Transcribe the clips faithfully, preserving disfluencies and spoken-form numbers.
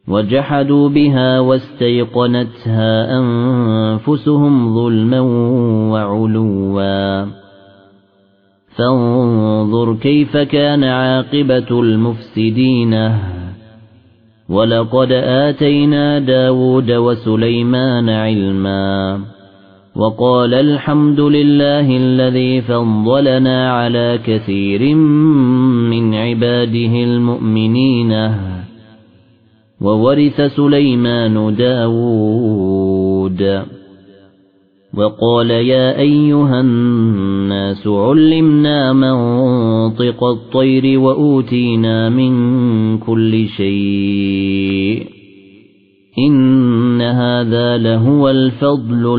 وجحدوا بها واستيقنتها أنفسهم ظلما وعلوا فانظر كيف كان عاقبة المفسدين ولقد آتينا داود وسليمان علما وقال الحمد لله الذي فضلنا على كثير من عباده المؤمنين وورث سليمان داود وقال يا أيها الناس علمنا منطق الطير وأوتينا من كل شيء إن هذا لهو الفضل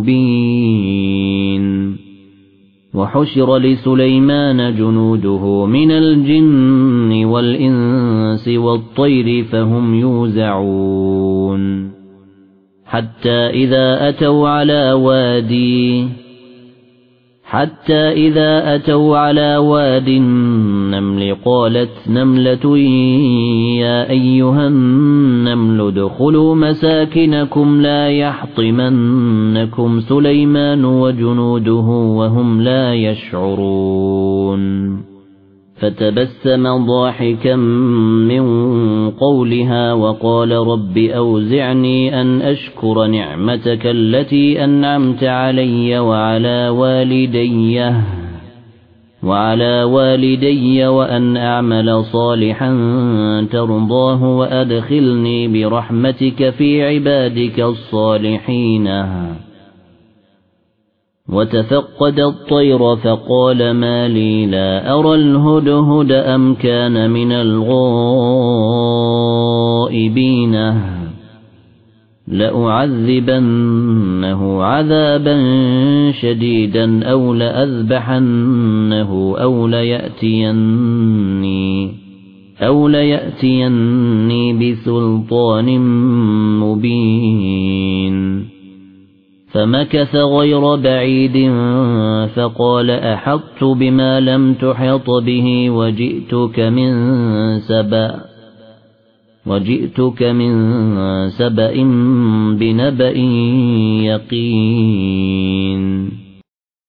المبين وحشر لسليمان جنوده من الجن والإنس والطير فهم يوزعون حتى إذا أتوا على وادي حتى إذا أتوا على واد النمل قالت نملة يا أيها النمل ادخلوا مساكنكم لا يحطمنكم سليمان وجنوده وهم لا يشعرون فتبسم ضاحكا من قولها وقال رب أوزعني أن أشكر نعمتك التي أنعمت علي وعلى والدي وعلى والدي وأن أعمل صالحا ترضاه وأدخلني برحمتك في عبادك الصالحين وتفقد الطير فقال ما لي لا أرى الهدهد أم كان من الغائبين لأعذبنه عذابا شديدا أو لأذبحنه أو ليأتيني أو ليأتيني بسلطان مبين فمكث غير بعيد فقال أحطت بما لم تحط به وجئتك من سبأ وجئتك من سبأ بنبأ يقين